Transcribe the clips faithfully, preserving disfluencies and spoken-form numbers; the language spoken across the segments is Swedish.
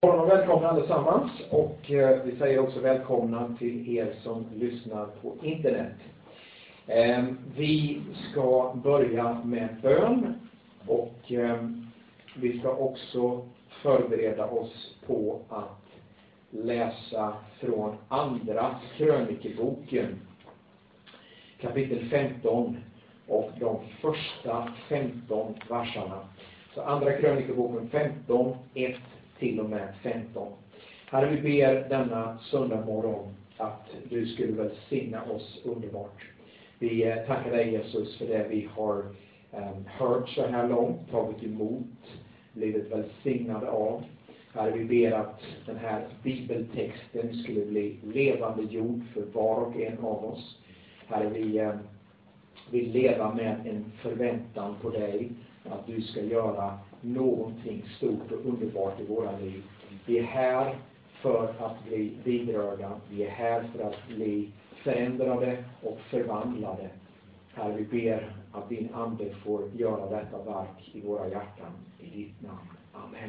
Och välkomna allesammans, och eh, vi säger också välkomna till er som lyssnar på internet. Eh, vi ska börja med bön, och eh, vi ska också förbereda oss på att läsa från andra krönikeboken, kapitel femton och de första femton verserna. Så andra krönikeboken femton, ett till och med femton. Herre, vi ber denna söndag morgon att du skulle välsigna oss underbart. Vi tackar dig, Jesus, för det vi har um, hört så här långt, tagit emot, blivit välsignade av. Herre, vi ber att den här bibeltexten skulle bli levande jord för var och en av oss. Herre, vi um, vill leva med en förväntan på dig, att du ska göra någonting stort och underbart i våra liv. Vi är här för att bli vidrörda. Vi är här för att bli förändrade och förvandlade. Herre, vi ber att din ande får göra detta verk i våra hjärtan. I ditt namn. Amen.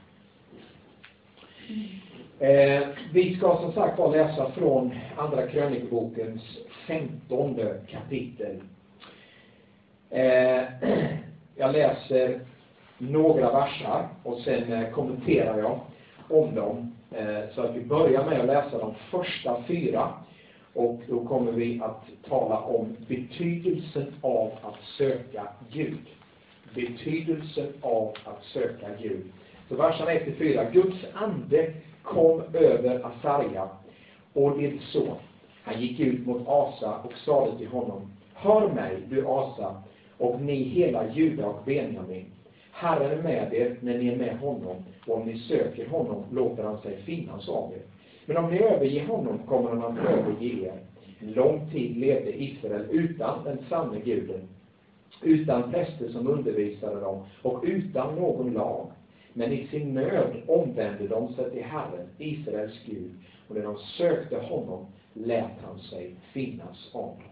Eh, vi ska som sagt bara läsa från andra krönikebokens femtonde kapitel. Eh, jag läser några versar och sen eh, kommenterar jag om dem. Eh, så att vi börjar med att läsa de första fyra. Och då kommer vi att tala om betydelsen av att söka Gud. Betydelsen av att söka Gud. Så verserna ett till fyra. Guds ande kom över Asaria och det så. Han gick ut mot Asa och sade till honom: hör mig, du Asa, och ni hela Juda och Benjamin. Herren är med er när ni är med honom, och om ni söker honom låter han sig finnas av er. Men om ni överger honom kommer han att överge er. En lång tid levde Israel utan den sanne guden, utan präster som undervisade dem och utan någon lag. Men i sin nöd omvände de sig till Herren, Israels Gud, och när de sökte honom lät han sig finnas av dem.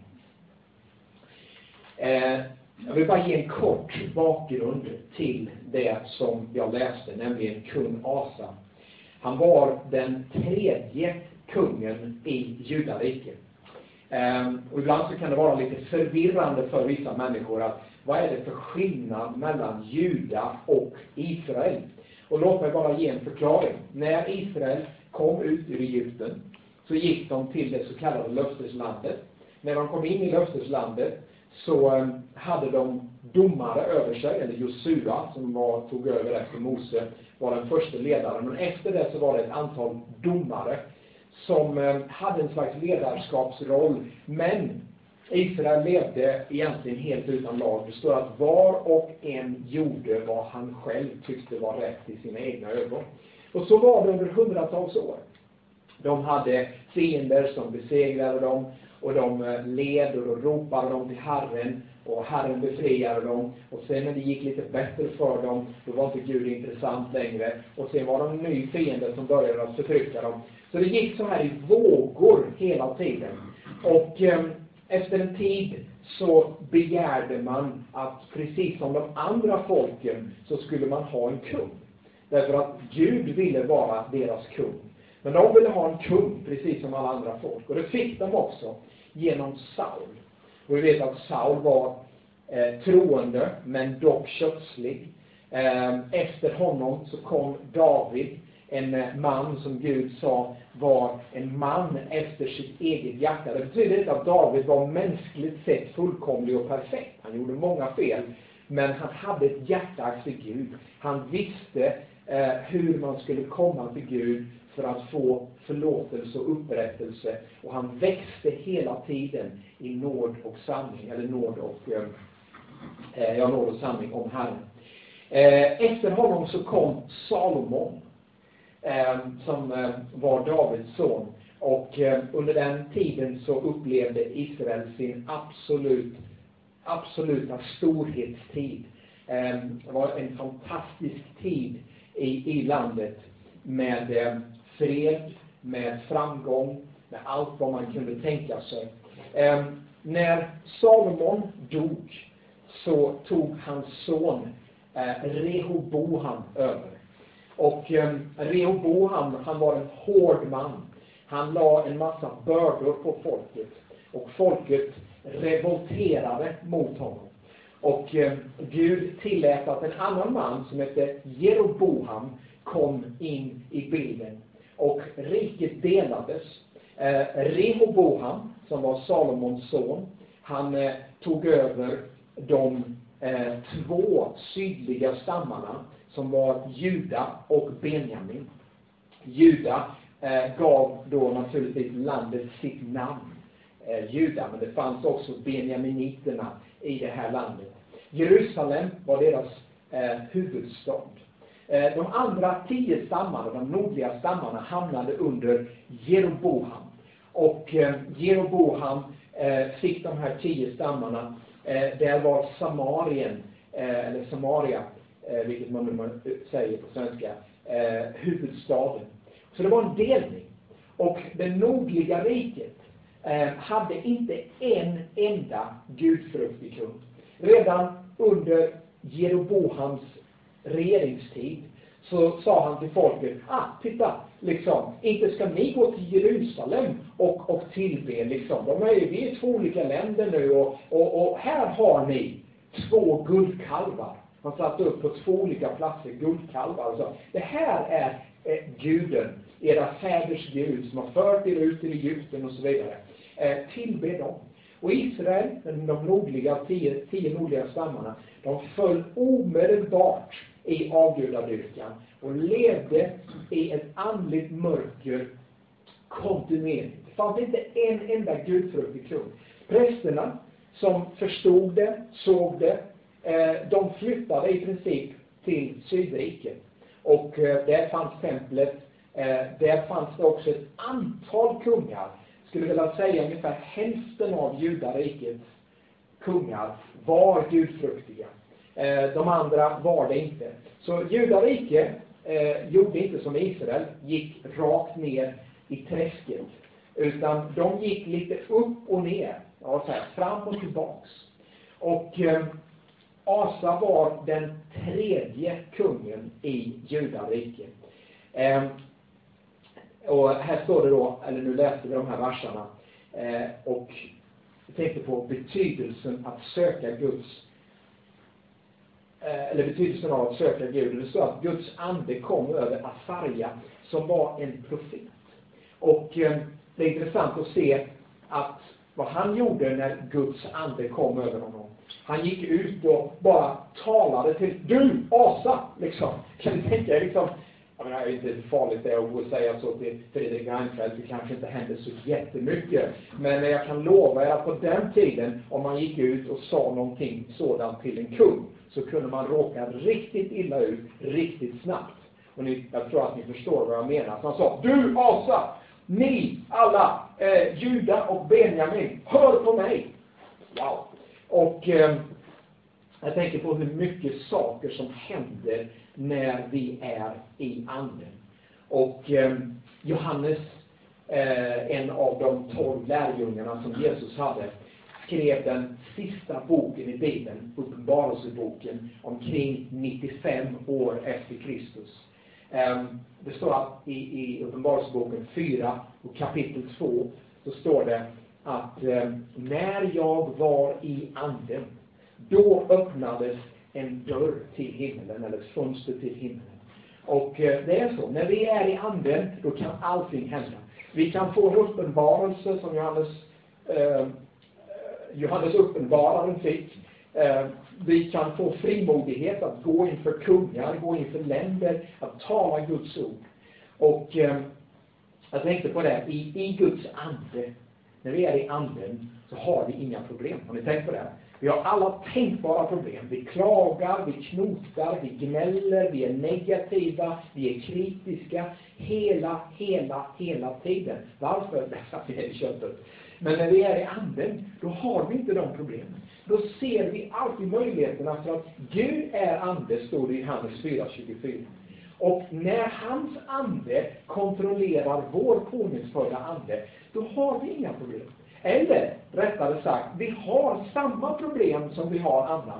Eh, Jag vill bara ge en kort bakgrund till det som jag läste, nämligen kung Asa. Han var den tredje kungen i Judariket. Ehm, och ibland så kan det vara lite förvirrande för vissa människor att vad är det för skillnad mellan Juda och Israel? Och låt mig bara ge en förklaring. När Israel kom ut ur Egypten så gick de till det så kallade löfteslandet. När de kom in i löfteslandet så hade de domare över sig, eller Josua som var, tog över efter Mose, var den första ledaren. Men efter det så var det ett antal domare som hade en slags ledarskapsroll. Men Israel levde egentligen helt utan lag. Det står att var och en gjorde vad han själv tyckte var rätt i sina egna ögon. Och så var det under hundratals år. De hade fiender som besegrade dem. Och de led och då ropade de till Herren. Och Herren befriade dem. Och sen när det gick lite bättre för dem, då var inte Gud intressant längre. Och sen var de en ny fiende som började att förtrycka dem. Så det gick så här i vågor hela tiden. Och eh, efter en tid så begärde man att precis som de andra folken så skulle man ha en kung. Därför att Gud ville vara deras kung. Men de ville ha en kung precis som alla andra folk. Och det fick de också genom Saul. Och vi vet att Saul var eh, troende men dock kötslig. Eh, efter honom så kom David, en eh, man som Gud sa var en man efter sitt eget hjärta. Det betyder inte att David var mänskligt sett fullkomlig och perfekt. Han gjorde många fel. Men han hade ett hjärta efter Gud. Han visste eh, hur man skulle komma till Gud för att få förlåtelse och upprättelse. Och han växte hela tiden i nåd och sanning. Eller nåd och, eh, ja, nåd och sanning om Herren. Eh, efter honom så kom Salomon. Eh, som eh, var Davids son. Och eh, under den tiden så upplevde Israel sin absolut, absoluta storhetstid. Eh, det var en fantastisk tid i, i landet. Med eh, fred, med framgång, med allt vad man kunde tänka sig. Eh, när Salomon dog så tog hans son eh, Rehoboam över. Och eh, Rehoboam, han var en hård man. Han la en massa bördor på folket. Och folket revolterade mot honom. Och eh, Gud tillät att en annan man som hette Jeroboam kom in i bilden. Och riket delades. Eh, Rehoboam, som var Salomons son, han eh, tog över de eh, två sydliga stammarna som var Juda och Benjamin. Juda eh, gav då naturligtvis landet sitt namn, eh, Juda, men det fanns också benjaminiterna i det här landet. Jerusalem var deras eh, huvudstad. Eh, de andra tio stammarna, de nordliga stammarna, hamnade under Jeroboam. Och eh, Jeroboam eh, fick de här tio stammarna. Eh, där var Samarien, eh, eller Samaria, eh, vilket man nu säger på svenska, eh, huvudstaden. Så det var en delning. Och det nordliga riket eh, hade inte en enda gudfruktig kung. Redan under Jeroboams regeringstid så sa han till folket, ah, titta, liksom, inte ska ni gå till Jerusalem och, och tillbe, liksom. De är, vi är två olika länder nu och, och, och här har ni två guldkalvar. Han satte upp på två olika platser guldkalvar och sa, det här är eh, guden, era fäders Gud som har fört er ut till Egypten och så vidare. Eh, tillbe dem. Och Israel, de nordliga, tio, tio nordliga stammarna, de föll omedelbart i avgudadyrkan och levde i ett andligt mörker kontinuerligt. Det fanns inte en enda gudfruktig kung. Prästerna som förstod det, såg det, eh, de flyttade i princip till Sydriket. Och eh, där fanns templet, eh, där fanns det också ett antal kungar. Skulle vilja säga ungefär hälften av judarikets kungar var gudfruktiga. Eh, de andra var det inte. Så judarike eh, gjorde inte som Israel, gick rakt ner i träsket. Utan de gick lite upp och ner, ja, så här, fram och tillbaks. Och eh, Asa var den tredje kungen i judarike. Eh, och här står det då, eller nu läste vi de här verserna, eh, och jag tänkte på betydelsen att söka Guds eller betydelsen av att söka Gud. Det står att Guds ande kom över Asaria som var en profet. Och eh, det är intressant att se att vad han gjorde när Guds ande kom över honom. Han gick ut och bara talade till du, Asa, liksom. Kan ni tänka liksom, jag menar, det är inte farligt det att säga så till Fredrik Reinfeldt, det kanske inte hände så jättemycket. Men jag kan lova er att på den tiden, om man gick ut och sa någonting sådant till en kung, så kunde man råka riktigt illa ut, riktigt snabbt. Och ni, jag tror att ni förstår vad jag menar. Så han sa, du Asa, ni alla, eh, Juda och Benjamin, hör på mig. Wow. Och eh, jag tänker på hur mycket saker som händer när vi är i anden. Och eh, Johannes, eh, en av de tolv lärjungarna som Jesus hade, skrev den sista boken i Bibeln, Uppenbarelseboken, omkring nittiofem år efter Kristus. Eh, det står att i, i Uppenbarelseboken fyra och kapitel två så står det att eh, när jag var i anden, då öppnades en dörr till himlen, eller ett fönster till himlen. Och eh, det är så, när vi är i anden, då kan allting hända. Vi kan få en uppenbarelse som Johannes, eh, Johannes uppenbararen fick. Eh, vi kan få frimodighet att gå inför kungar, gå inför länder, att tala Guds ord. Och eh, jag tänkte på det, i, i Guds ande, när vi är i anden så har vi inga problem. Har ni tänkt på det? Vi har alla tänkbara problem. Vi klagar, vi knotar, vi gnäller, vi är negativa, vi är kritiska hela, hela, hela tiden. Varför? Därför att vi är i köttet. Men när vi är i anden, då har vi inte de problemen. Då ser vi alltid möjligheterna, för att Gud är ande, står det i Johannes fyra tjugofyra. Och när hans ande kontrollerar vår pånyttfödda ande, då har vi inga problem. Eller, rättare sagt, vi har samma problem som vi har annars.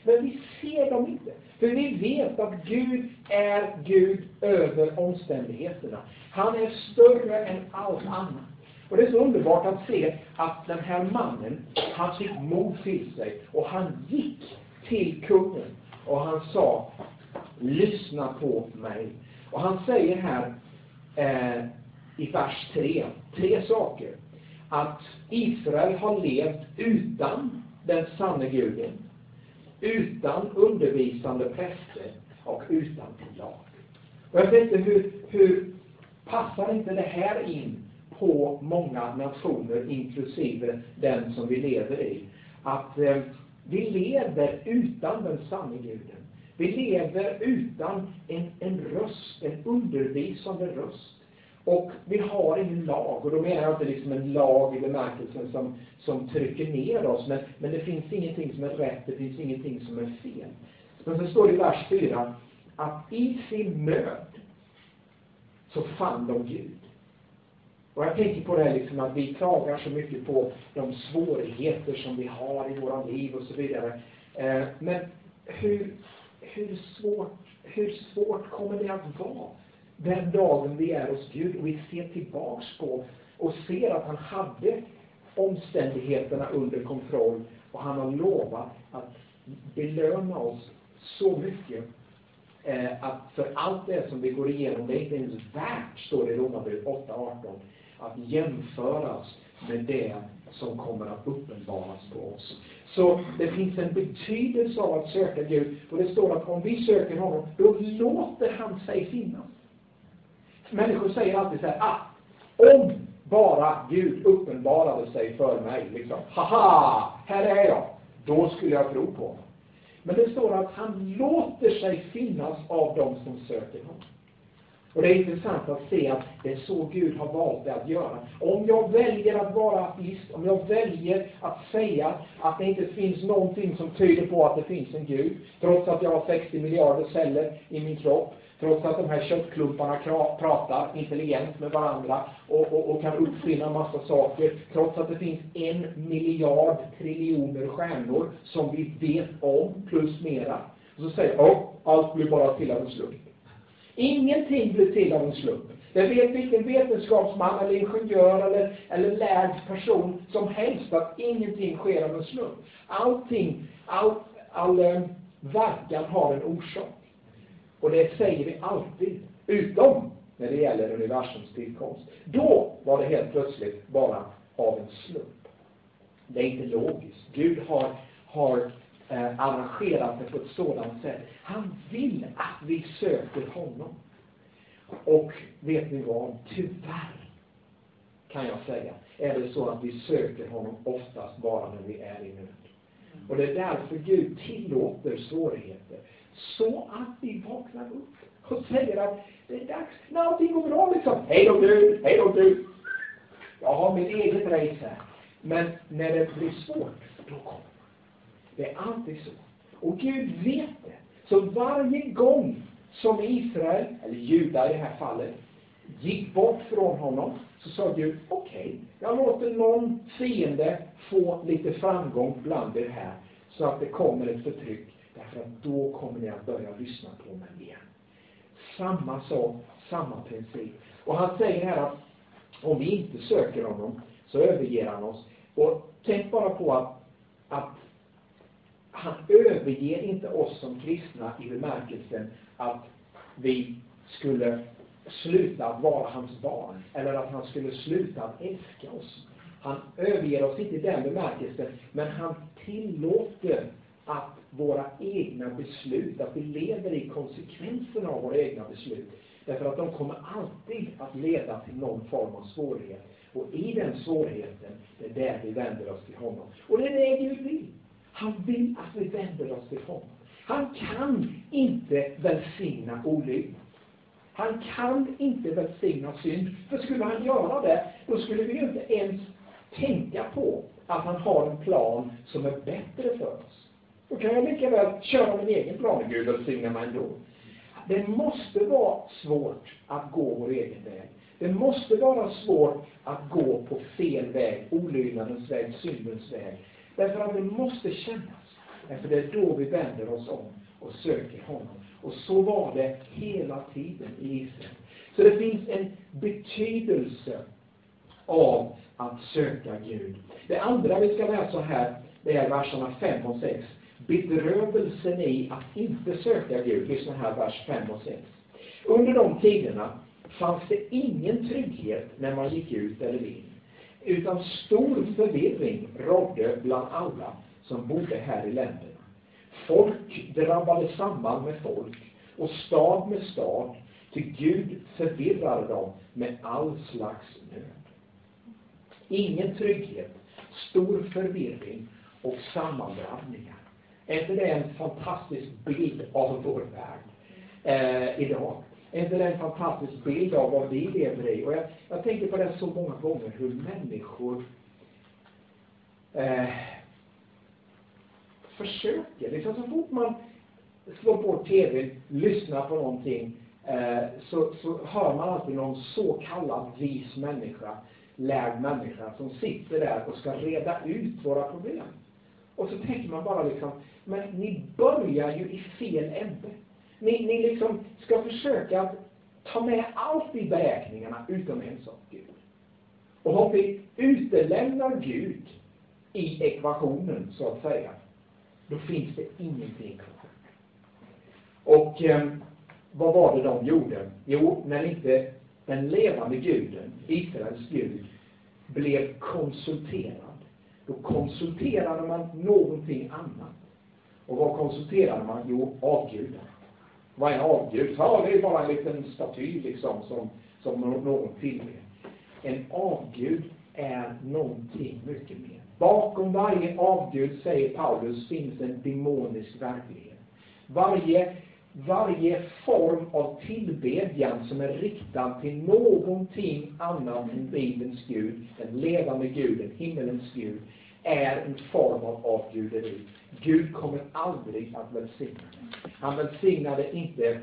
Men vi ser dem inte. För vi vet att Gud är Gud över omständigheterna. Han är större än allt annat. Och det är så underbart att se att den här mannen, han fick mod till sig. Och han gick till kungen. Och han sa, lyssna på mig. Och han säger här eh, i vers tre, tre saker. Att Israel har levt utan den sanne guden, utan undervisande präster och utan lag. Och jag vet inte hur, hur passar inte det här in på många nationer, inklusive den som vi lever i. Att eh, vi lever utan den sanne guden. Vi lever utan en, en röst, en undervisande röst. Och vi har ingen lag, och då menar jag inte liksom en lag i bemärkelsen som, som trycker ner oss, men, men det finns ingenting som är rätt, det finns ingenting som är fel. Men så står det i vers fyra, att i sin nöd så fann de Gud. Och jag tänker på det här liksom att vi klagar så mycket på de svårigheter som vi har i våra liv och så vidare. Eh, men hur, hur, svårt, hur svårt kommer det att vara den dagen vi är hos Gud och vi ser tillbaks på och ser att han hade omständigheterna under kontroll och han har lovat att belöna oss så mycket eh, att för allt det som vi går igenom, det är inte ens värt, står det i Romarbrevet åtta arton, att jämföras med det som kommer att uppenbaras på oss. Så det finns en betydelse av att söka Gud, och det står att om vi söker honom, då låter han sig finnas. Människor säger alltid så här, ah, om bara Gud uppenbarade sig för mig, liksom, haha, här är jag, då skulle jag tro på honom. Men det står att han låter sig finnas av dem som söker honom. Och det är intressant att se att det är så Gud har valt att göra. Om jag väljer att vara ateist, om jag väljer att säga att det inte finns någonting som tyder på att det finns en Gud, trots att jag har sextio miljarder celler i min kropp, trots att de här köttklumparna pratar intelligent med varandra och, och, och kan uppfinna en massa saker, trots att det finns en miljard triljoner stjärnor som vi vet om, plus mera. Och så säger jag, oh, allt blir bara till av en slump. Ingenting blir till av en slump. Det vet vilken vetenskapsman eller ingenjör eller, eller lärd person som helst att ingenting sker av en slump. Allting, all, all äh, verkan har en orsak. Och det säger vi alltid, utom när det gäller universums tillkomst. Då var det helt plötsligt bara av en slump. Det är inte logiskt. Gud har, har eh, arrangerat det på ett sådant sätt. Han vill att vi söker honom. Och vet ni vad? Tyvärr kan jag säga, är det så att vi söker honom oftast bara när vi är i nöd. Och det är därför Gud tillåter svårigheter. Så att vi vaknar upp och säger att det är dags. När allting går bra liksom. Hej då Gud, hej då Gud. Jag har mitt eget race här. Men när det blir svårt, då kommer det. Det är alltid så. Och Gud vet det. Så varje gång som Israel, eller Juda i det här fallet, gick bort från honom, så sa Gud, okej, okay, jag låter någon fiende få lite framgång bland er här, så att det kommer ett förtryck, därför att då kommer ni att börja lyssna på mig igen. Samma sak, samma princip. Och han säger här att om vi inte söker honom, så överger han oss. Och tänk bara på att, att han överger inte oss som kristna i bemärkelsen att vi skulle sluta att vara hans barn, eller att han skulle sluta att älska oss. Han överger oss inte i den bemärkelsen, men han tillåter att våra egna beslut, att vi lever i konsekvenserna av våra egna beslut. Därför att de kommer alltid att leda till någon form av svårighet. Och i den svårigheten, det är där vi vänder oss till honom. Och det är det Gud vill. Han vill att vi vänder oss till honom. Han kan inte välsigna olydnad. Han kan inte välsigna synd. För skulle han göra det, då skulle vi inte ens tänka på att han har en plan som är bättre för oss. Då kan jag lika väl köra min egen plan. Gud välsigna mig ändå. Det måste vara svårt att gå vår egen väg. Det måste vara svårt att gå på fel väg, olydnadens väg, syndens väg. Därför att det måste kännas För det är då vi vänder oss om och söker honom. Och så var det hela tiden i Israel. Så det finns en betydelse av att söka Gud. Det andra vi ska läsa här, det är verserna fem och sex. Bedrövelsen i att inte söka Gud. Lyssna här, vers fem och sex. Under de tiderna fanns det ingen trygghet när man gick ut eller in. Utan stor förvirring rådde bland alla som bodde här i länderna. Folk drabbade samman med folk och stad med stad, till Gud förvirrade dem med all slags nöd. Ingen trygghet, stor förvirring och sammandrabbningar. Är inte det en fantastisk bild av vår värld eh, idag? Är inte det en fantastisk bild av vad vi lever i? Och jag, jag tänker på det så många gånger, hur människor eh, försöker. Liksom så fort man slår på tvn, lyssnar på någonting, eh, så, så hör man alltid någon så kallad vis människa, lärd människa, som sitter där och ska reda ut våra problem. Och så tänker man bara liksom, men ni börjar ju i fel ände. Ni, ni liksom ska försöka att ta med allt i beräkningarna utom en sak, Gud. Och om vi utelämnar Gud i ekvationen, så att säga, då finns det ingenting kvar. Och eh, vad var det de gjorde? Jo, när inte den levande guden, Israels Gud, blev konsulterad, då konsulterade man någonting annat. Och vad konsulterade man? Jo, avgudar. Vad är en avgud? Ja, det är bara en liten staty liksom, som, som någon tillber. En avgud är någonting mycket mer. Bakom varje avgud, säger Paulus, finns en demonisk verklighet. Varje, varje form av tillbedjan som är riktad till någonting annat än Bibelns Gud, den levande Guden, himmelens Gud, är en form av avguderi. Gud kommer aldrig att välsigna det. Han välsignade inte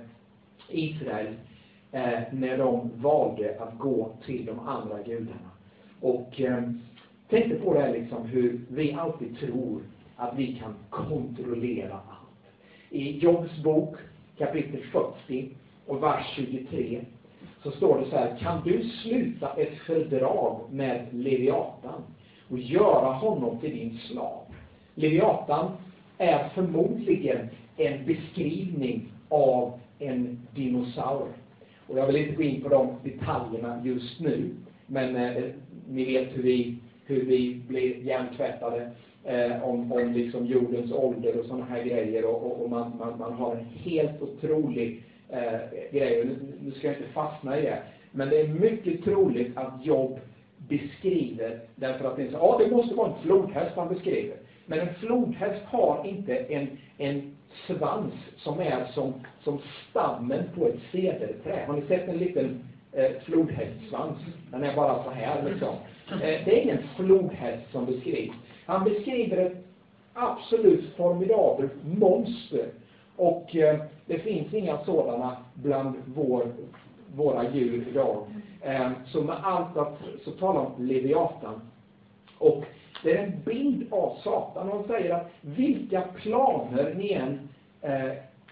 Israel eh, när de valde att gå till de andra gudarna. Och eh, tänkte på det här liksom, hur vi alltid tror att vi kan kontrollera allt. I Jobs bok kapitel fyrtio och vers tjugotre så står det så här: kan du sluta ett fördrag med Leviatan och göra honom till din slav? Leviatan är förmodligen en beskrivning av en dinosaur. Och jag vill inte gå in på de detaljerna just nu, men eh, ni vet hur vi, hur vi blir hjärntvättade eh, om, om liksom jordens ålder och sådana här grejer. Och, och, och man, man, man har en helt otrolig eh, grej. Nu, nu ska jag inte fastna i det. Men det är mycket troligt att Job beskriver, därför att det är så, ja, det måste vara en flodhäst han beskriver. Men en flodhäst har inte en, en svans som är som, som stammen på ett cederträd. Har ni sett en liten eh, flodhästsvans? Den är bara så här liksom. Eh, det är ingen flodhäst som beskrivs. Han beskriver ett absolut formidabelt monster. Och eh, det finns inga sådana bland vår, våra djur idag. Eh, så med allt att, så talar om Leviatan. Och det är en bild av Satan. Han säger att vilka planer ni än eh,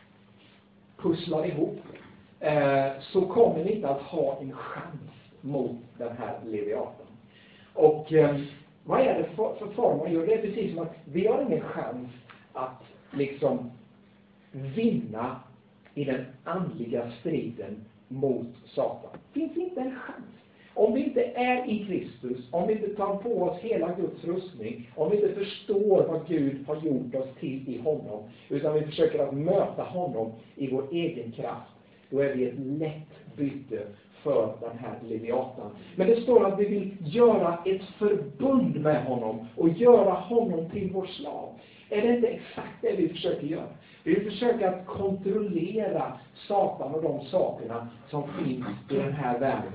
pusslar ihop, eh, så kommer ni inte att ha en chans mot den här Leviatan. Och eh, vad är det för, för form man gör? Det är precis som att vi har ingen chans att liksom vinna i den andliga striden mot Satan. Det finns inte en chans. Om vi inte är i Kristus, om vi inte tar på oss hela Guds rustning, om vi inte förstår vad Gud har gjort oss till i honom, utan vi försöker att möta honom i vår egen kraft, då är vi ett lätt byte för den här Leviatan. Men det står att vi vill göra ett förbund med honom och göra honom till vår slav. Är det inte exakt det vi försöker göra? Vi vill försöka att kontrollera Satan och de sakerna som finns i den här världen.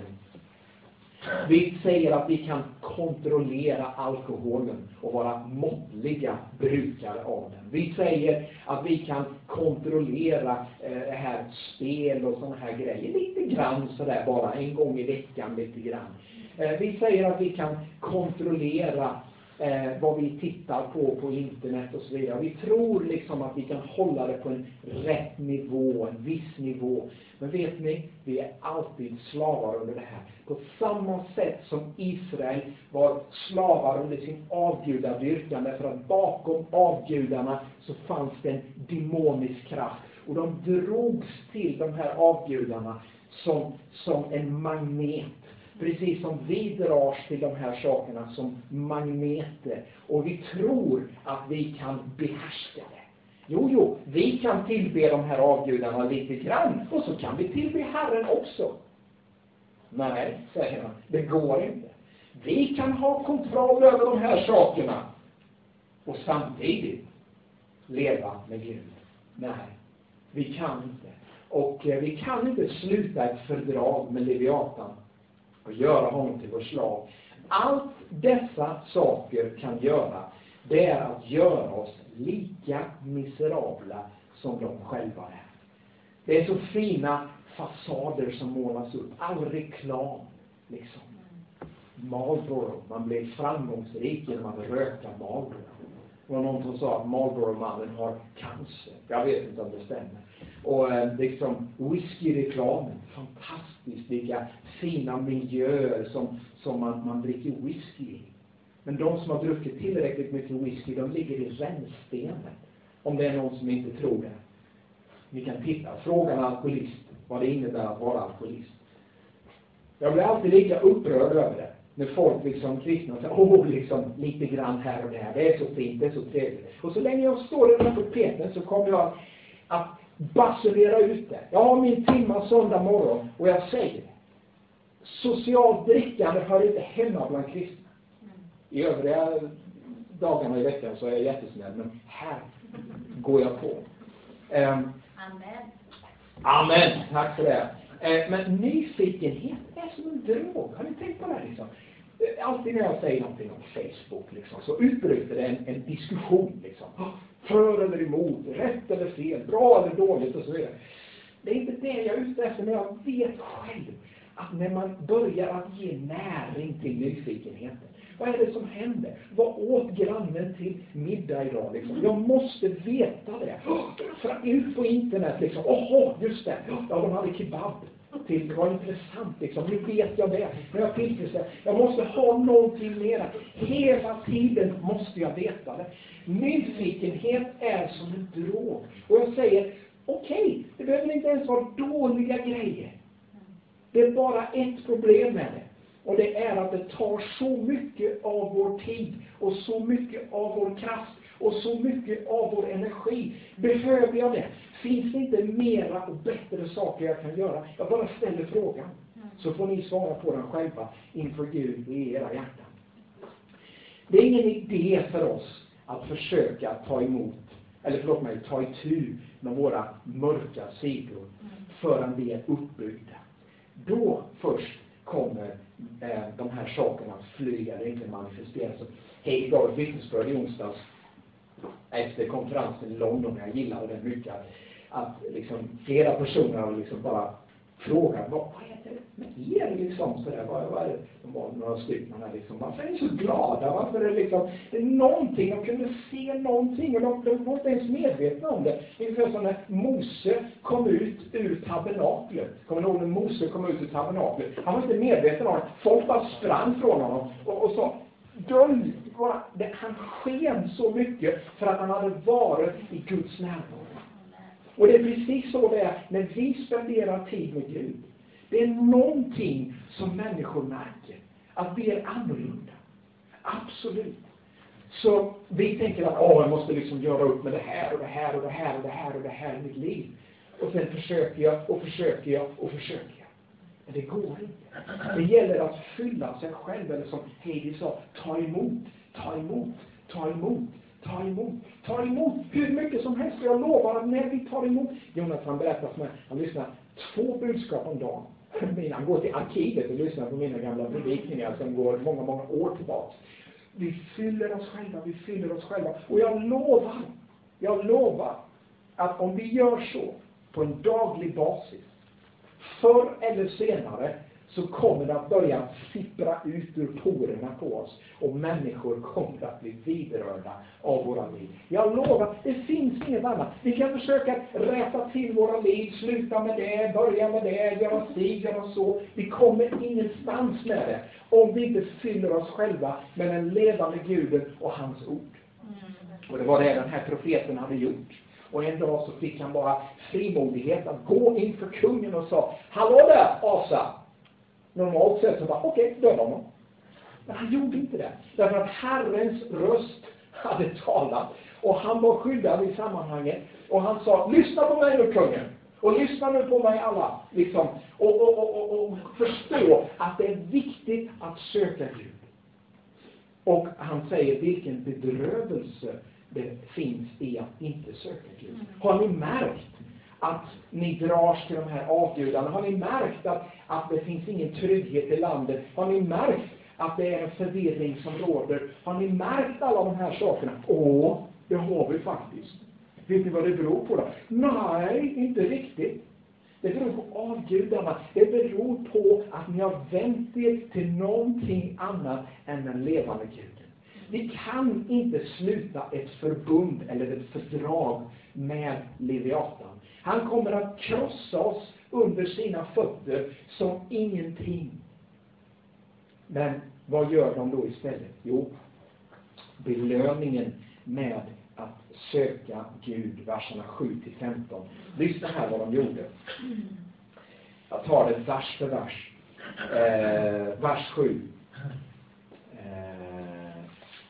Vi säger att vi kan kontrollera alkoholen och vara måttliga brukare av den. Vi säger att vi kan kontrollera eh, det här spel och sådana här grejer. Lite grann sådär bara, en gång i veckan lite grann. Eh, vi säger att vi kan kontrollera eh, vad vi tittar på på internet och så vidare. Vi tror liksom att vi kan hålla det på en rätt nivå, en viss nivå. Men vet ni, vi är alltid slavar under det här. På samma sätt som Israel var slavar under sin avgudadyrkan, därför att bakom avgudarna så fanns det en demonisk kraft. Och de drogs till de här avgudarna som, som en magnet. Precis som vi dras till de här sakerna som magneter. Och vi tror att vi kan behärska det. Jo, jo, vi kan tillbe de här avgudarna lite grann. Och så kan vi tillbe Herren också. Nej, säger han, det går inte. Vi kan ha kontroll över de här sakerna. Och samtidigt leva med Gud. Nej, vi kan inte. Och eh, vi kan inte sluta ett fördrag med Leviatan och göra honom till vår slav. Allt dessa saker kan göra, det är att göra oss lika miserabla som de själva är. Det är så fina fasader som målas upp. All reklam, liksom. Marlboro, man blir framgångsrik genom att röka Marlboro. Det var någon som sa att Marlboro-mannen har cancer. Jag vet inte om det stämmer. Och eh, liksom whisky-reklamen, fantastiskt, vilka fina miljöer som, som man, man dricker whisky i. Men de som har druckit tillräckligt mycket whisky, de ligger i rännstenen. Om det är någon som inte tror det. Ni kan titta, fråga en alkoholist vad det innebär att vara alkoholist. Jag blir alltid lika upprörd över det. När folk liksom kristna säger, åh, liksom lite grann här och där. Det är så fint, det är så trevligt. Och så länge jag står i den här pulpeten så kommer jag att basunera ut det. Jag har min timma söndag morgon och jag säger det. Socialt drickande hör inte hemma bland kristna. I övriga dagarna i veckan så är jag jättesnäll, men här går jag på. Um, Amen. Amen, tack för det. Uh, men nyfikenhet är som en drog. Har ni tänkt på det här liksom? Alltid när jag säger någonting om Facebook liksom, så utbryter det en, en diskussion liksom. För eller emot, rätt eller fel, bra eller dåligt och så vidare. Det är inte det jag är ute efter, men jag vet själv att när man börjar att ge näring till nyfikenheten, vad är det som händer? Vad åt grannen till middag idag liksom? Jag måste veta det. För ut på internet liksom, åh, just det, ja, de hade kebab till, det var intressant liksom, nu vet jag det, men jag tillfredsställer, jag måste ha någonting mera, hela tiden måste jag veta det. Nyfikenhet är som en drog, och jag säger, okej, okay, det behöver inte ens vara dåliga grejer, det är bara ett problem med det, och det är att det tar så mycket av vår tid, och så mycket av vår kraft, och så mycket av vår energi. Behöver jag det? Finns det inte mera och bättre saker jag kan göra? Jag bara ställer frågan. Så får ni svara på den själva inför Gud i era hjärtan. Det är ingen idé för oss att försöka ta emot, eller förlåt mig, ta itu med våra mörka sidor förrän vi är uppbyggda. Då först kommer eh, de här sakerna att flyga, det inte manifesteras. Hej, gav ett vittnesbörd i onsdags efter konferensen i London. Jag gillade det mycket att, att liksom, flera personer har liksom bara frågat, vad är det med er liksom sådär, vad, vad är det? De var några stycken här liksom, varför är ni så glada, varför är det liksom, det är någonting, de kunde se någonting och de, de var inte ens medvetna om det. Ungefär som när Mose kom ut ur tabernaklet, kommer ni ihåg när Mose kom ut ur tabernaklet, han var inte medveten om det, folk bara sprang från honom och, och sa, dölj, han sken så mycket för att han hade varit i Guds närvaro. Och det är precis så det är när vi spenderar tid med Gud. Det är någonting som människor märker. Att vi är annorlunda. Absolut. Så vi tänker att åh, jag måste liksom göra upp med det här och det här och det här och det här och det här i mitt liv. Och sen försöker jag och försöker jag och försöker jag. Men det går inte. Det gäller att fylla sig själv, eller som Heidi sa, ta emot, ta emot, ta emot. Ta emot, ta emot hur mycket som helst. Jag lovar att när vi tar emot, Jonathan berättar för mig, han lyssnar två budskap om dagen. Han går till arkivet och lyssnar på mina gamla predikningar som går många, många år tillbaka. Vi fyller oss själva, vi fyller oss själva. Och jag lovar, jag lovar att om vi gör så på en daglig basis, förr eller senare så kommer det att börja sippra ut ur porerna på oss. Och människor kommer att bli vidrörda av våra liv. Jag lovar, det finns inget annat. Vi kan försöka rätta till våra liv, sluta med det, börja med det, göra si, göra så. Vi kommer ingenstans med det. Om vi inte fyller oss själva med den levande Guden och hans ord. Och det var det den här profeten hade gjort. Och en dag så fick han bara frimodighet att gå inför kungen och sa: hallå där, Asa! Normalt sett så bara, okej, okay, döda honom. Men han gjorde inte det. Därför att Herrens röst hade talat. Och han var skyddad i sammanhanget. Och han sa: lyssna på mig nu, kungen. Och lyssna nu på mig alla. Liksom. Och, och, och, och, och förstå att det är viktigt att söka Gud. Och han säger vilken bedrövelse det finns i att inte söka Gud. Har ni märkt att ni dras till de här avgudarna? Har ni märkt att, att det finns ingen trygghet i landet? Har ni märkt att det är en förvirring som råder? Har ni märkt alla de här sakerna? Åh, det har vi faktiskt. Vet ni vad det beror på då? Nej, inte riktigt. Det beror på avgudarna. Det beror på att ni har vänt er till någonting annat än den levande Guden. Vi kan inte sluta ett förbund eller ett fördrag med Leviatan. Han kommer att krossa oss under sina fötter som ingenting. Men vad gör de då istället? Jo, belöningen med att söka Gud, verserna sju till femton. Lyssna här vad de gjorde. Jag tar det vers för vers. Eh, vers sju. Eh,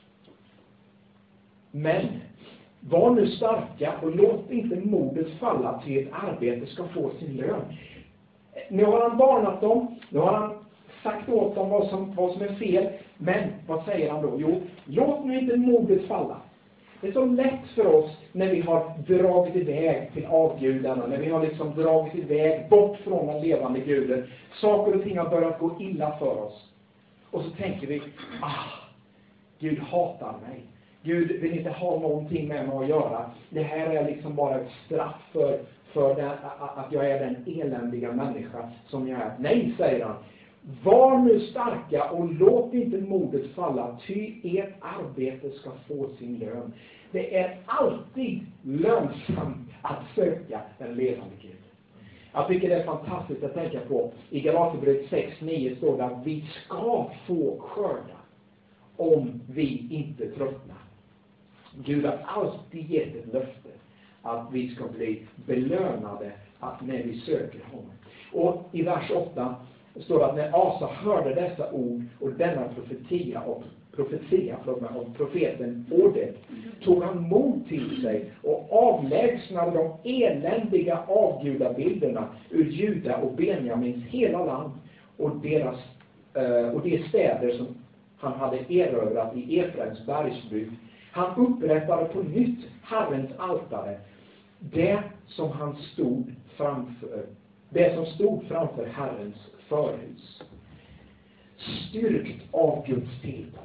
men var nu starka och låt inte modet falla till ett arbete ska få sin lön. Nu har han varnat dem. Nu har han sagt åt dem vad som, vad som är fel. Men vad säger han då? Jo, låt nu inte modet falla. Det är så lätt för oss när vi har dragit iväg till avgudarna. När vi har liksom dragit iväg bort från den levande Guden. Saker och ting har börjat gå illa för oss. Och så tänker vi, ah, Gud hatar mig. Gud vill inte ha någonting med mig att göra. Det här är liksom bara ett straff för, för den, att jag är den eländiga människa som jag är. Nej, säger han. Var nu starka och låt inte modet falla, ty ert arbete ska få sin lön. Det är alltid lönsamt att söka den levande Gud. Jag tycker det är fantastiskt att tänka på. I Galaterbrevet sex nio står det att vi ska få skörda om vi inte tröttnar. Gud har alltid gett ett löfte att vi ska bli belönade att när vi söker honom. Och i vers åtta står det att när Asa hörde dessa ord och denna profetia och profetia av profeten Oded, tog han mod till sig och avlägsnade de eländiga avgudabilderna ur Juda och Benjamins hela land och deras och de städer som han hade erövrat i Efraims bergsbygd. Han upprättade på nytt Herrens altare, det som han stod framför, det som stod framför Herrens förhus. Styrkt av Guds tilltal.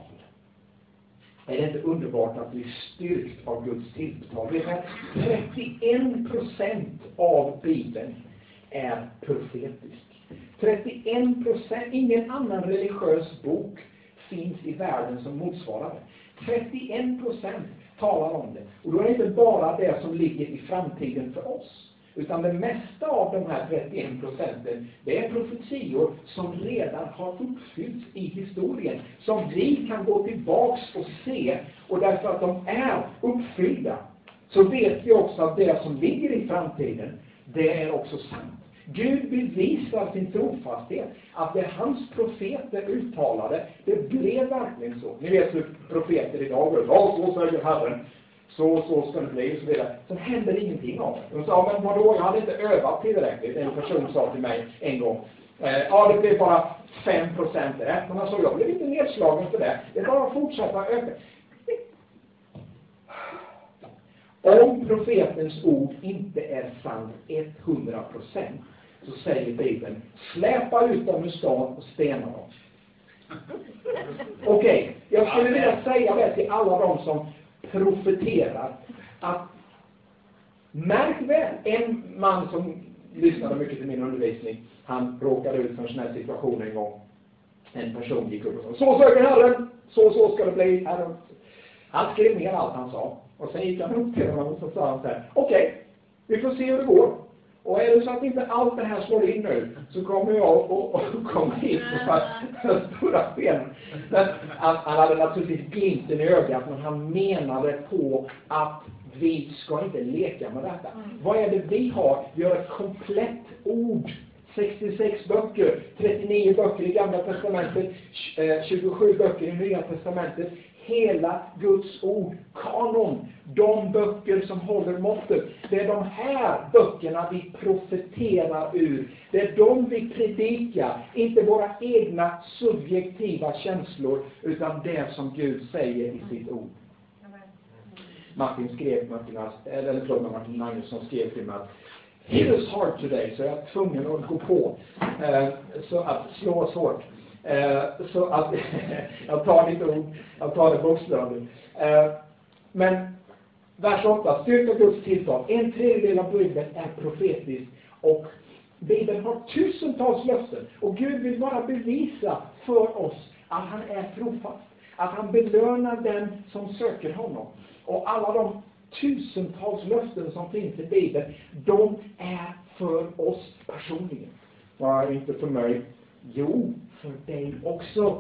Är det inte underbart att bli styrkt av Guds tilltal? Det är trettioen procent av Bibeln är profetisk. trettioen procent, ingen annan religiös bok finns i världen som motsvarar det. trettioen procent talar om det. Och då är det inte bara det som ligger i framtiden för oss. Utan det mesta av de här trettioen procenten, det är profetior som redan har uppfyllts i historien. Som vi kan gå tillbaks och se. Och därför att de är uppfyllda, så vet vi också att det som ligger i framtiden, det är också sant. Gud bevisar sin trofasthet. Att det hans profeter uttalade, det blev verkligen så. Ni vet hur profeter idag gör. Ja, så säger Herren. Så, så ska det bli och så vidare. Sen händer ingenting av det. De sa, men vadå, jag hade inte övat tillräckligt. En person sa till mig en gång. Eh, ja, det blev bara fem procent rätt. Men alltså, jag blev inte nedslagen för det. Det är bara att fortsätta öka. Om profetens ord inte är sant hundra procent, så säger Bibeln, släpa ut dem ur stan och stena dem. Okej, okay, jag skulle vilja säga det till alla de som profeterar, att märk väl, en man som lyssnade mycket till min undervisning. Han råkade ut för en sån här situation en gång. En person gick upp och sa, så söker Herren, så så ska det bli, Herren. Han skrev ner allt han sa. Och sen gick han upp till honom och så sa han så här, okej, okay, vi får se hur det går. Och är det så att inte allt det här slår in nu, så kommer jag och, och komma hit på stora benen. Men han, han hade naturligtvis glimten i ögat, men han menade på att vi ska inte leka med detta. Vad är det vi har? Vi har ett komplett ord. sextiosex böcker, trettionio böcker i Gamla testamentet, tjugosju böcker i Nya testamentet. Hela Guds ord, kanon, de böcker som håller måttet. Det är de här böckerna vi profeterar ur. Det är de vi predikar, inte våra egna subjektiva känslor, utan det som Gud säger i sitt ord. Martin skrev, Martin, eller förlåt, Martin Magnusson skrev till mig att it is hard today, så jag är tvungen att gå på, eh, så att slå oss hårt. Eh, så att jag tar lite ord, jag tar det bokstavligt. Eh, men vers åtta, styrka Guds tilltal. En tredjedel av Bibeln är profetisk och Bibeln har tusentals löften. Och Gud vill bara bevisa för oss att han är trofast. Att han belönar den som söker honom. Och alla de tusentals löften som finns i Bibeln, de är för oss personligen. Ja, inte för mig. Jo, för dig också.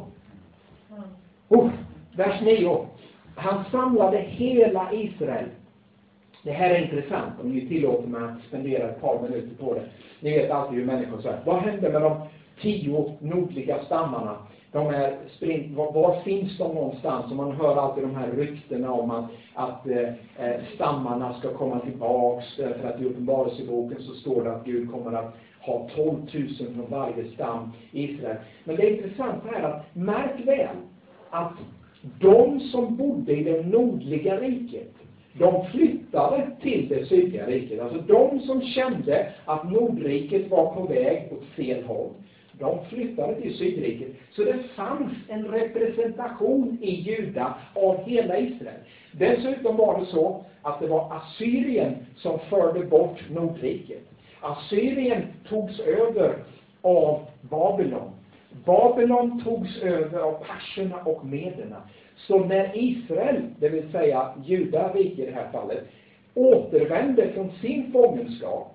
Oh, vers nio. Han samlade hela Israel. Det här är intressant, om ni tillåter mig att spendera ett par minuter på det. Ni vet alltid hur människor säger. Vad hände med de tio nordliga stammarna? De är sprint, var, var finns de någonstans? Och man hör alltid de här ryktena om att, att eh, stammarna ska komma tillbaks. För att i Uppenbarelseboken så står det att Gud kommer att ha tolv tusen från varje stam i Israel. Men det intressanta är att märk väl att de som bodde i det nordliga riket, de flyttade till det sydliga riket. Alltså de som kände att Nordriket var på väg åt fel håll, de flyttade till Sydriket. Så det fanns en representation i Juda av hela Israel. Dessutom var det så att det var Assyrien som förde bort Nordriket. Assyrien togs över av Babylon. Babylon togs över av perserna och mederna. Så när Israel, det vill säga Juda rike i det här fallet, återvände från sin fångenskap,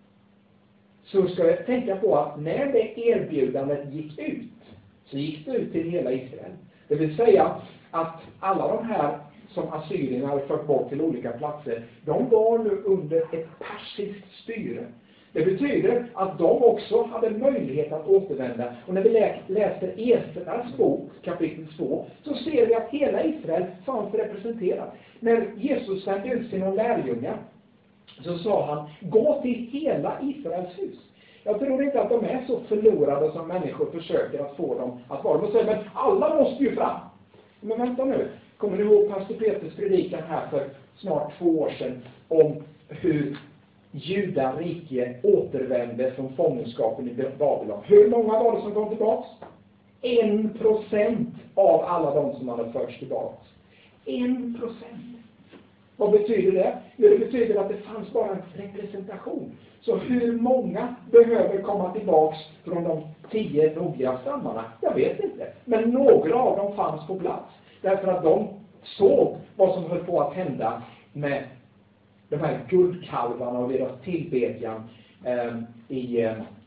så ska jag tänka på att när det erbjudandet gick ut, så gick det ut till hela Israel. Det vill säga att alla de här som Assyrierna hade fört bort till olika platser, de var nu under ett persiskt styre. Det betyder att de också hade möjlighet att återvända. Och när vi läser Esras bok, kapitel två, så ser vi att hela Israel fanns representerat. När Jesus sände ut sina lärjungar, så sa han, gå till hela Israels hus. Jag tror inte att de är så förlorade som människor försöker att få dem att vara. De säger, men alla måste ju fram. Men vänta nu, kommer ni ihåg pastor Peters predikan här för snart två år sedan om hur Juda rike återvände från fångenskapen i Babylon? Hur många var det som kom tillbaks? En procent av alla de som hade förts tillbaks. En procent. Vad betyder det? Jo, det betyder att det fanns bara en representation. Så hur många behöver komma tillbaks från de tio nordliga stammarna? Jag vet inte. Men några av dem fanns på plats. Därför att de såg vad som höll på att hända med de här guldkalvarna och deras tillbedjan eh, i,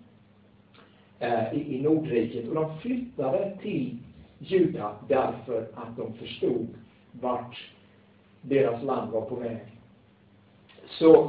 eh, i, i Nordriket. Och de flyttade till Juda därför att de förstod vart deras land var på väg. Så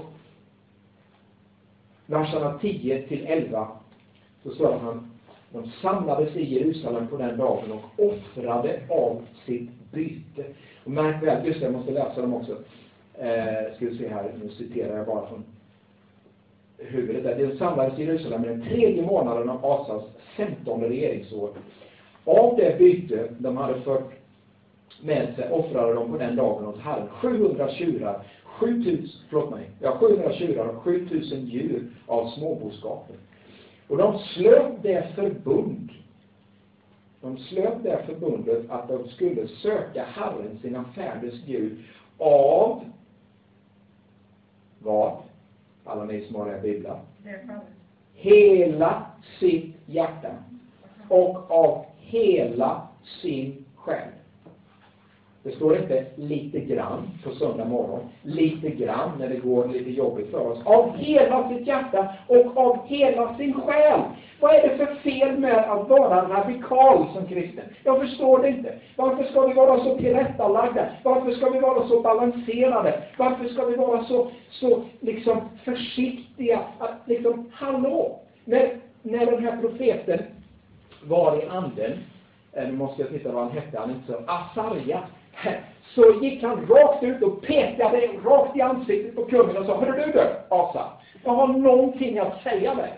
verserna tio till elva, så står det att man, de samlades i Jerusalem på den dagen och offrade av sitt byte. Och märk väl, just det, jag måste läsa dem också. Eh, ska vi se här, nu citerar jag bara från huvudet där. De samlades i Jerusalem den tredje månaden av Asas femtonde regeringsår. Av det byte de hade fört med sig offrade de på den dagen åt Herren sjuhundra tjurar, sjutusen, förlåt mig, ja, sjuhundra tjurar och sjutusen djur av småboskapen. Och de slöt det förbund, de slöt det förbundet att de skulle söka Herren, sina fäders Gud, av vad? Alla ni som har det här biblar. hela sitt hjärta och av hela sin själ. Det står inte lite grann på söndag morgon, lite grann när det går lite jobbigt för oss. Av hela sitt hjärta och av hela sin själ. Vad är det för fel med att vara radikal som kristen? Jag förstår det inte. Varför ska vi vara så tillrättalagda? Varför ska vi vara så balanserade? Varför ska vi vara så, så liksom försiktiga? Att, liksom, hallå! När, när den här profeten var i anden, nu måste jag titta vad han hette, han inte så, Asarja, så gick han rakt ut och pekade rakt i ansiktet på kungen och sa: hörru du, Asa, jag har någonting att säga dig.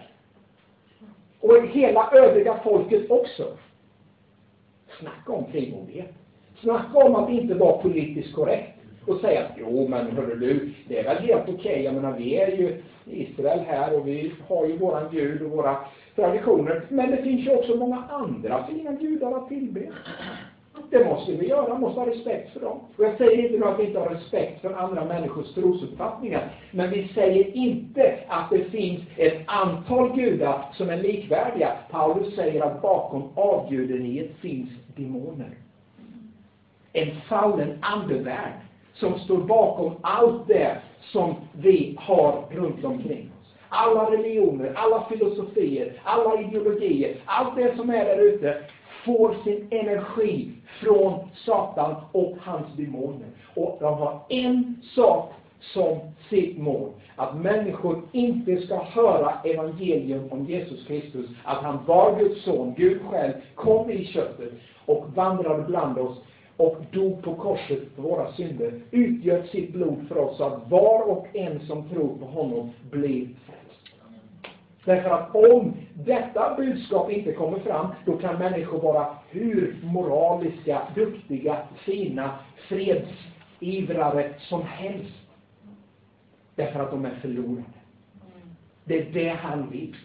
Och hela övriga folket också. Snacka om frimodighet. Snacka om att inte vara politiskt korrekt och säga att jo, men hörru du, det är väl helt okej. Okay. Jag menar, vi är ju i Israel här och vi har ju våran Gud och våra traditioner. Men det finns ju också många andra fina gudar att tillbe. Det måste vi göra, man måste ha respekt för dem. Och jag säger inte nu att vi inte har respekt för andra människors trosuppfattningar. Men vi säger inte att det finns ett antal gudar som är likvärdiga. Paulus säger att bakom avguderiet finns demoner. En fallen andevärld som står bakom allt det som vi har runt omkring oss. Alla religioner, alla filosofier, alla ideologier, allt det som är där ute får sin energi från Satan och hans demoner. Och de har en sak som sitt mål. Att människor inte ska höra evangelium om Jesus Kristus. Att han var Guds son, Gud själv, kom i köttet och vandrade bland oss och dog på korset för våra synder. Utgöt sitt blod för oss så att var och en som tror på honom blir frälst. Därför att om detta budskap inte kommer fram, då kan människor vara hur moraliska, duktiga, fina, fredsivrare som helst. Därför att de är förlorade. Det är det han vill.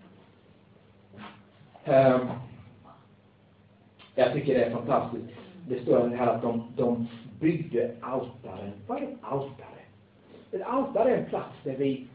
Um, jag tycker det är fantastiskt. Det står här att de, de byggde altaren. Vad är ett altare? Ett altare är en plats där vi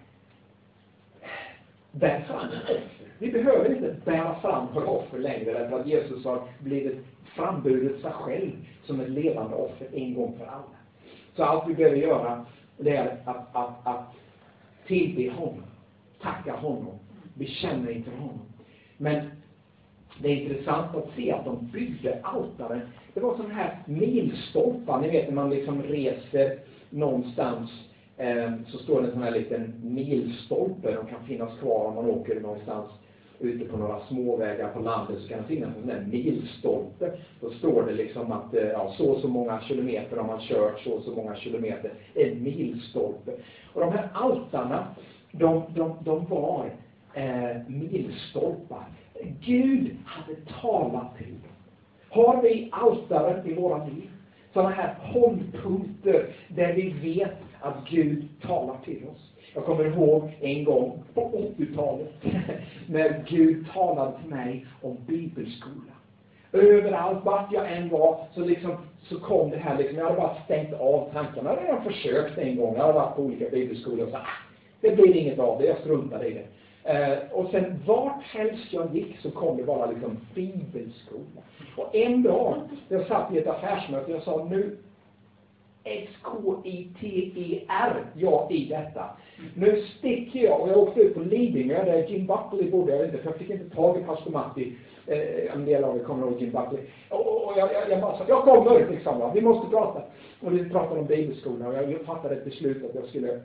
bär fram ett offer. Vi behöver inte bära fram våra offer längre, därför att Jesus har blivit frambudet sig själv som ett levande offer en gång för alla. Så allt vi behöver göra, det är att, att, att tillbe honom, tacka honom, bekänna inför honom. Men det är intressant att se att de byggde altaren. Det var sån här milstolpar, ni vet när man liksom reser någonstans, så står det en sån här liten milstolpe. De kan finnas kvar om man åker någonstans ute på några småvägar på landet, så kan det finnas en sån här milstolpe. Då står det liksom att ja, så och så många kilometer har man kört, så och så många kilometer, en milstolpe. Och de här altarna, de, de, de var eh, milstolpar. Gud hade talat till dem. Har vi altaren i våra liv? Sådana här hållpunkter där vi vet att Gud talar till oss. Jag kommer ihåg en gång på åttiotalet när Gud talade till mig om bibelskola. Överallt, vart jag än var, så, liksom, så kom det här. Liksom, jag hade bara stängt av tankarna. Jag hade redan försökt en gång. Jag hade varit på olika bibelskolor och sa, ah, det blir inget av det, jag struntade i det. Uh, och sen vart helst jag gick så kom det bara liksom bibelskola. Och en dag, jag satt i ett affärsmöte och jag sa nu S K I T E R, ja i detta. Nu sticker jag, och jag åkte ut på Lidingö där Jim Buckley bodde, jag vet inte, för jag fick inte tag i pastor Matti. Uh, en del av er kommer ihåg Jim Buckley. Och, och jag, jag, jag bara sa, jag kommer liksom, va? Vi måste prata. Och vi pratade om bibelskola och jag fattade ett beslut att jag skulle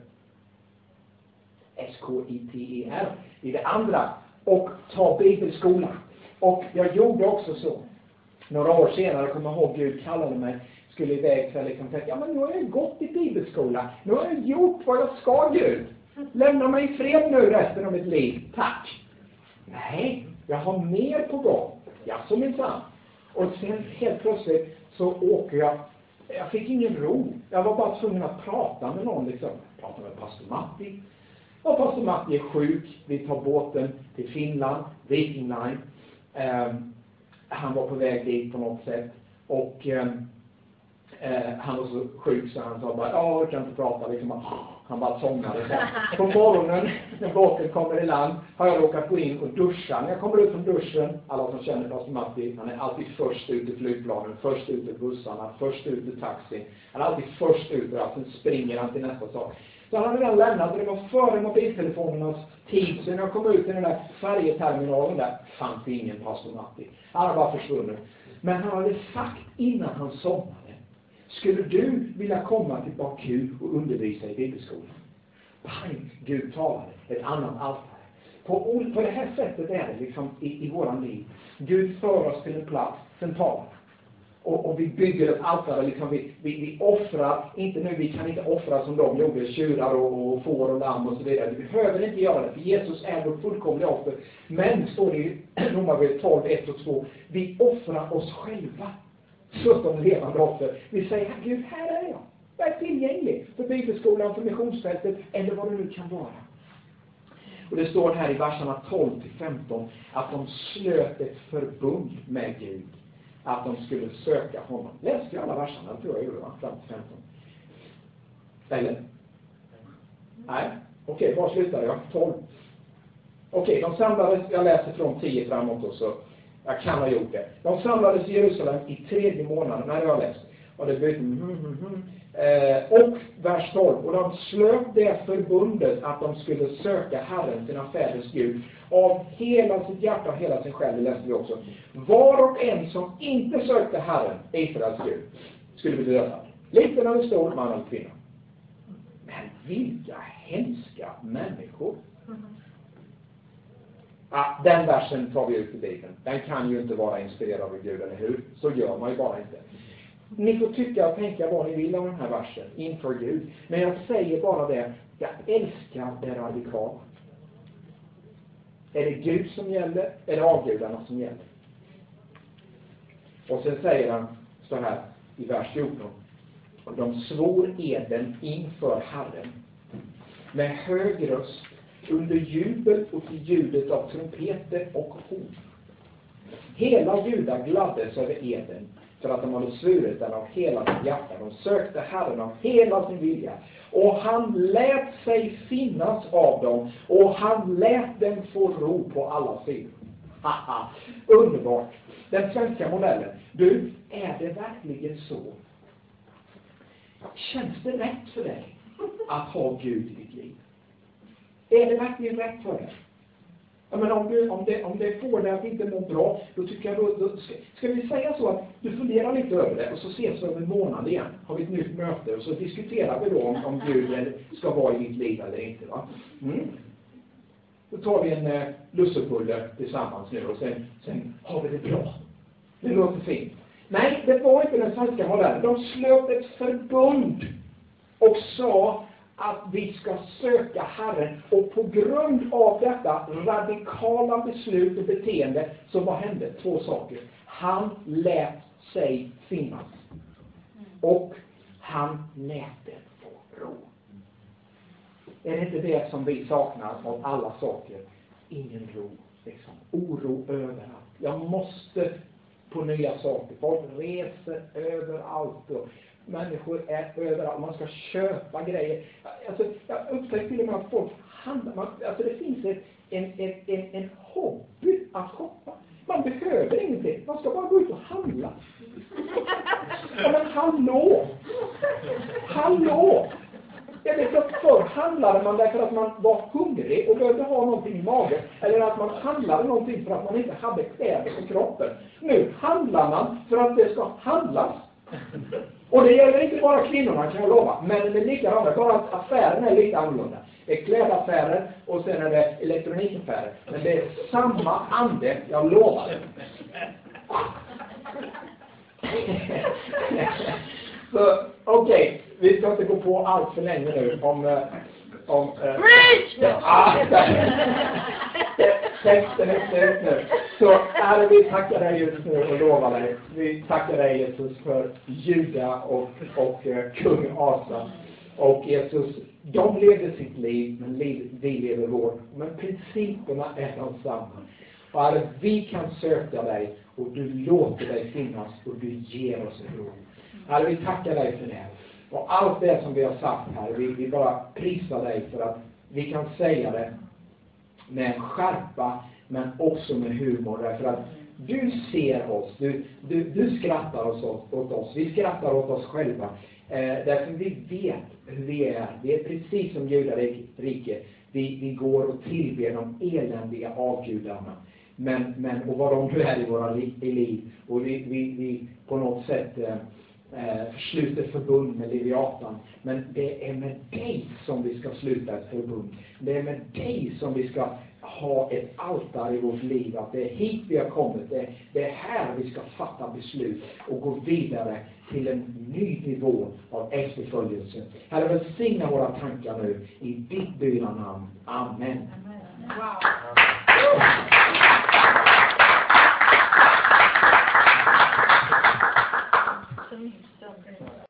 S K I T E R i det andra och ta bibelskola. Och jag gjorde också så. Några år senare kommer jag ihåg Gud kallade mig, skulle iväg så jag liksom tänkte, ja men nu har jag gått i bibelskola. Nu har jag gjort vad jag ska, Gud. Lämna mig i fred nu resten av mitt liv. Tack. Nej, jag har mer på gång. Ja, så minsann. Och sen helt plötsligt så åker jag. Jag fick ingen ro. Jag var bara tvungen att prata med någon liksom. Prata med pastor Matti. Och pastor Matti är sjuk. Vi tar båten till Finland, Viking Line. Um, han var på väg dit på något sätt. Och um, Eh, han var så sjuk så han sa bara, ja, jag kan inte prata. Liksom, han bara somnade. Så. På morgonen när båten kommer i land har jag råkat gå in och duscha. När jag kommer ut från duschen, alla som känner pastor Matti, han är alltid först ut i flygplanen, först ut i bussarna, först ut i taxin. Han är alltid först ut och sen springer han till nästa sak. Så han hade redan lämnat och det var före mobiltelefonernas tid. Så när jag kom ut i den där färjeterminalen där fanns det ingen pastor Matti. Han hade bara försvunnit. Men han hade sagt innan han somnade, skulle du vilja komma till Baku och undervisa i bibelskolan? Pang, Gud talade, ett annat altare. På, på det här sättet är det liksom i, i våran liv. Gud för oss till en plats, sen talar och, och vi bygger ett altare, liksom vi, vi, vi offrar, inte nu, vi kan inte offra som de gjorde, tjurar och, och får och lamm och så vidare. Vi behöver inte göra det, för Jesus är vår fullkomliga offer. Men, står det i Romarbrevet tolv, ett och två, vi offrar oss själva. Såsom levande offer. Vi säger, Gud, här är jag. Jag är tillgänglig för bibelskolan, för missionsfältet, eller vad det nu kan vara. Och det står här i verserna tolv till femton att de slöt ett förbund med Gud. Att de skulle söka honom. Läste jag alla verserna? Jag tror jag gjorde, va? fram till femton. Eller? Nej. Okej, var slutade jag? tolv. Okej, de samlades, jag läser från tio framåt och så. Jag kan ha gjort det. De samlades i Jerusalem i tredje månaden, när jag har läst. Och det blev mm, mm, mm. Eh, och vers tolv. Och de slöt det förbundet att de skulle söka Herren, sina fäders Gud, av hela sitt hjärta och hela sin själ. Det läste vi också. Var och en som inte sökte Herren, Israels Gud, skulle bli dödad. Liten eller stor, man eller kvinna. Men vilka hemska människor. Ah, den versen tar vi ut i Bibeln. Den kan ju inte vara inspirerad av Gud, eller hur? Så gör man ju bara inte. Ni får tycka och tänka vad ni vill om den här versen inför Gud. Men jag säger bara det, jag älskar det radikala. Är det Gud som gäller? Är det avgudarna som gäller? Och sen säger han, så här i vers fjorton. Och de svor eden inför Herren med hög röst, under jubel och till ljudet av trumpeter och horn. Hela Juda gladdes över eden, för att de hade svurit den av hela sitt hjärta. De sökte Herren av hela sin vilja. Och han lät sig finnas av dem. Och han lät dem få ro på alla sidor. Haha, underbart. Den svenska modellen. Du, är det verkligen så? Känns det rätt för dig att ha Gud i ditt liv? Är det verkligen rätt för dig? Ja, men om, du, om, det, om det får dig att inte må bra, då tycker jag, då, då ska, ska vi säga så att du funderar lite över det och så ses vi om en månad igen. Har vi ett nytt möte och så diskuterar vi då om, om Gud ska vara i ditt liv eller inte, va? Mm. Då tar vi en eh, lussebulle tillsammans nu och sen, sen har vi det bra. Det låter fint. Nej, det var inte den svenska modellen. De slöt ett förbund och sa att vi ska söka Herren, och på grund av detta radikala beslut och beteende så vad hände? Två saker. Han lät sig finnas och han lät det få ro. Är det inte det som vi saknar av alla saker? Ingen ro, liksom. Oro överallt. Jag måste på nya saker. Folk reser överallt och människor är överallt. Man ska köpa grejer. Alltså, jag upptäckte till och med att folk handlar. Man, alltså det finns ett, en, en, en, en hobby att shoppa. Man behöver ingenting. Man ska bara gå ut och handla. Ja, men hallå! Hallå! Jag vet att förr handlade man därför att man var hungrig och behövde ha någonting i magen. Eller att man handlade någonting för att man inte hade kläder på kroppen. Nu handlar man för att det ska handlas. Och det gäller inte bara kvinnorna, kan jag lova. Men är likadant, bara att affären är lite annorlunda. Det är klädaffärer och sen är det elektronikaffärer. Men det är samma ande, jag lovar det. Så okej, okay. Vi ska inte gå på allt för länge nu om... om äh, ja, texten är slut nu. Så är vi tackar dig just nu och lovar dig. Vi tackar dig Jesus för Juda och, och uh, kung Asa. Och Jesus, de levde sitt liv, men liv, vi lever vår. Men principerna är de samma. Och här, vi kan söka dig och du låter dig finnas och du ger oss ro. Herre, vi tackar dig för det. Och allt det som vi har sagt här, vi, vi bara prisar dig för att vi kan säga det med skärpa, men också med humor. Därför att du ser oss, du, du, du skrattar oss åt, åt oss, vi skrattar åt oss själva. Eh, därför vi vet hur vi är. Vi är precis som judarike. Vi, vi går och tillber de eländiga avgudarna. Men, men, och vad de nu är i våra liv, i liv. Och vi, vi, vi på något sätt eh, sluter förbund med Leviatan. Men det är med dig som vi ska sluta ett förbund. Det är med dig som vi ska ha ett altare i vårt liv. Att det är hit vi har kommit. Det är, det är här vi ska fatta beslut och gå vidare till en ny nivå av efterföljelse. Herre, välsigna våra tankar nu i ditt dyra namn. Amen. Wow.